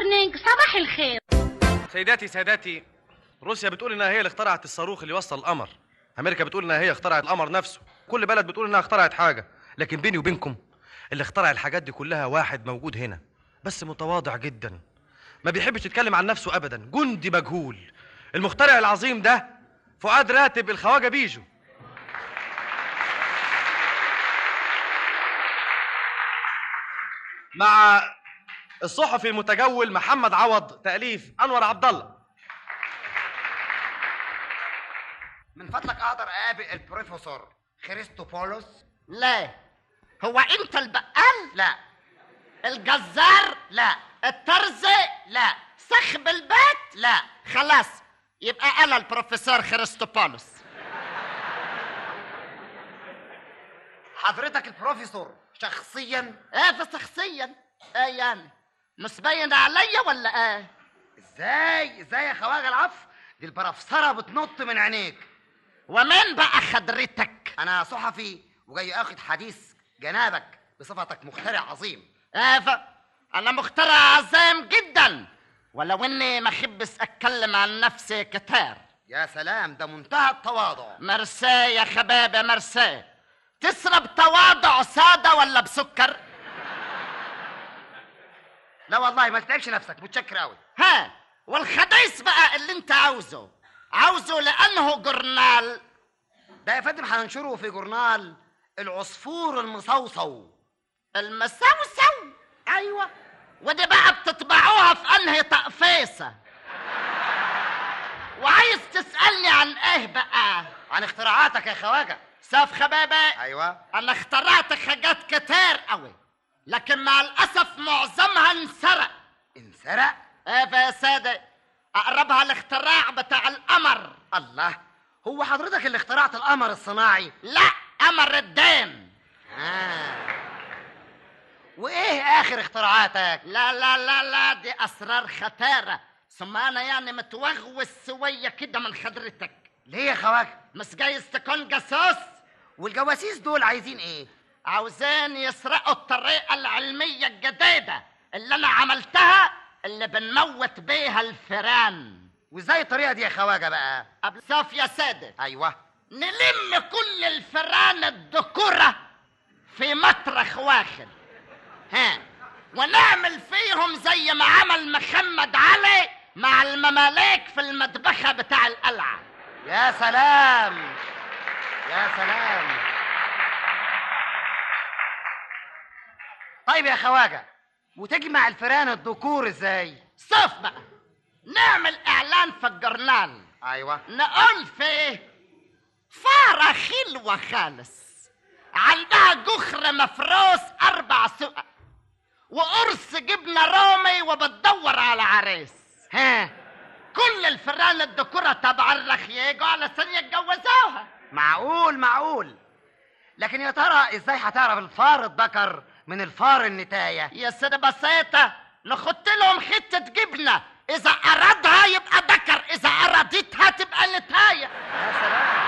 مورنينج، صباح الخير. سيداتي روسيا بتقول انها هي اللي اخترعت الصاروخ اللي يوصل القمر. امريكا بتقول انها هي اخترعت القمر نفسه. كل بلد بتقول انها اخترعت حاجه، لكن بيني وبينكم اللي اخترع الحاجات دي كلها واحد موجود هنا، بس متواضع جدا، ما بيحبش يتكلم عن نفسه ابدا، جندي مجهول. المخترع العظيم ده فؤاد راتب الخواجه بيجو. مع الصحفي المتجول محمد عوض، تأليف أنور عبد الله. من فضلك اقدر اقابل البروفيسور خريستوبولوس؟ لا. هو انت البقال؟ لا. الجزار؟ لا. الترزي؟ لا. صخب البيت؟ لا. خلاص، يبقى انا البروفيسور خريستوبولوس. حضرتك البروفيسور شخصيا؟ ايه شخصيا؟ ايه يعني؟ مش باين عليا ولا ايه؟ ازاي يا خواجه العفو؟ دي البرفسره بتنط من عينيك. ومين بقى حضرتك؟ انا صحفي وجاي اخد حديث جنابك بصفتك مخترع عظيم. انا مخترع عظيم جدا، ولو اني ما احبش اتكلم عن نفسي كتير. يا سلام، ده منتهى التواضع. مرسي يا خبابه مرسي. تشرب تواضع ساده ولا بسكر؟ لا والله ما تتعبش نفسك، متشكر قوي. ها، والحديث بقى اللي انت عاوزه لانه جورنال؟ ده يا فندم هننشره في جورنال العصفور المصوصو. المصوصو؟ ايوه. ودي بقى بتطبعوها في انهي تقفيصه؟ وعايز تسالني عن ايه بقى؟ عن اختراعاتك يا خواجه. شوف خبابه، ايوه، انا اخترعت حاجات كتير قوي، لكن مع الاسف معظمها انسرق. انسرق؟ ايه يا ساده، اقربها الاختراع بتاع القمر. الله، هو حضرتك اللي اخترعت القمر الصناعي؟ لا، قمر الدين. وايه اخر اختراعاتك؟ لا، دي اسرار خطيره، ثم انا يعني متوغوص سويه كده من حضرتك. ليه يا خواجه؟ مش جايز تكون جاسوس؟ والجواسيس دول عايزين ايه؟ عاوزين يسرقوا الطريقه العلميه الجديده اللي انا عملتها، اللي بنموت بيها الفيران. وازاي الطريقه دي يا خواجه بقى؟ شوف يا ساده، ايوه، نلم كل الفيران الذكوره في مطرح واحد، ونعمل فيهم زي ما عمل محمد علي مع المماليك في المذبحه بتاع القلعه. يا سلام يا سلام. طيب يا خواجه، وتجمع الفيران الذكور ازاي؟ شوف بقى، نعمل اعلان في الجورنال. ايوه. نقول فيه فارة حلوة خالص عندها جخر مفروس 4 سقق وقرص جبنة رومي وبتدور على عريس. كل الفيران الذكورة تبع الرخيج علشان يتجوزوها. معقول. لكن يا ترى ازاي هتعرف الفار الذكر من الفار النتاية؟ يا سيدي بسيطة، نحط لهم حتة جبنة، إذا أرادها يبقى ذكر، إذا أرادتها تبقى نتاية. يا سلام.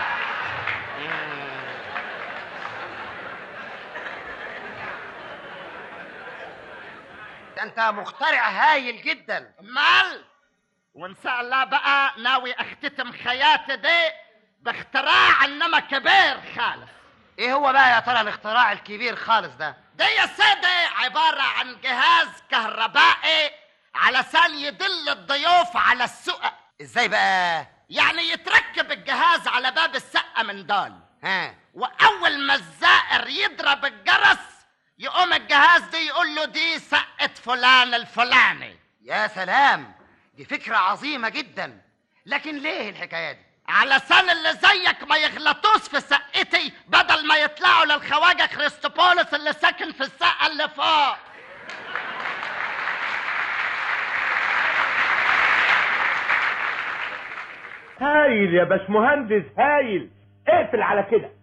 انت مخترع هايل جدا. مال، وان شاء الله بقى ناوي اختتم حياتي دي باختراع انما كبير خالص. ايه هو بقى يا ترى الاختراع الكبير خالص ده؟ ده يا سيدي عبارة عن جهاز كهربائي علشان يدل الضيوف على السقق. ازاي بقى؟ يعني يتركب الجهاز على باب السقة من دول، واول ما الزائر يضرب الجرس يقوم الجهاز دي يقول له دي سقة فلان الفلاني. يا سلام، دي فكرة عظيمة جدا، لكن ليه الحكاية دي؟ علشان اللي زيك ما يغلطوش في سقتي بدل ما يطلعوا للخواجة خريستوبولوس اللي ساكن في السقة اللي فوق. هايل يا باشمهندس، هايل. اقفل على كده.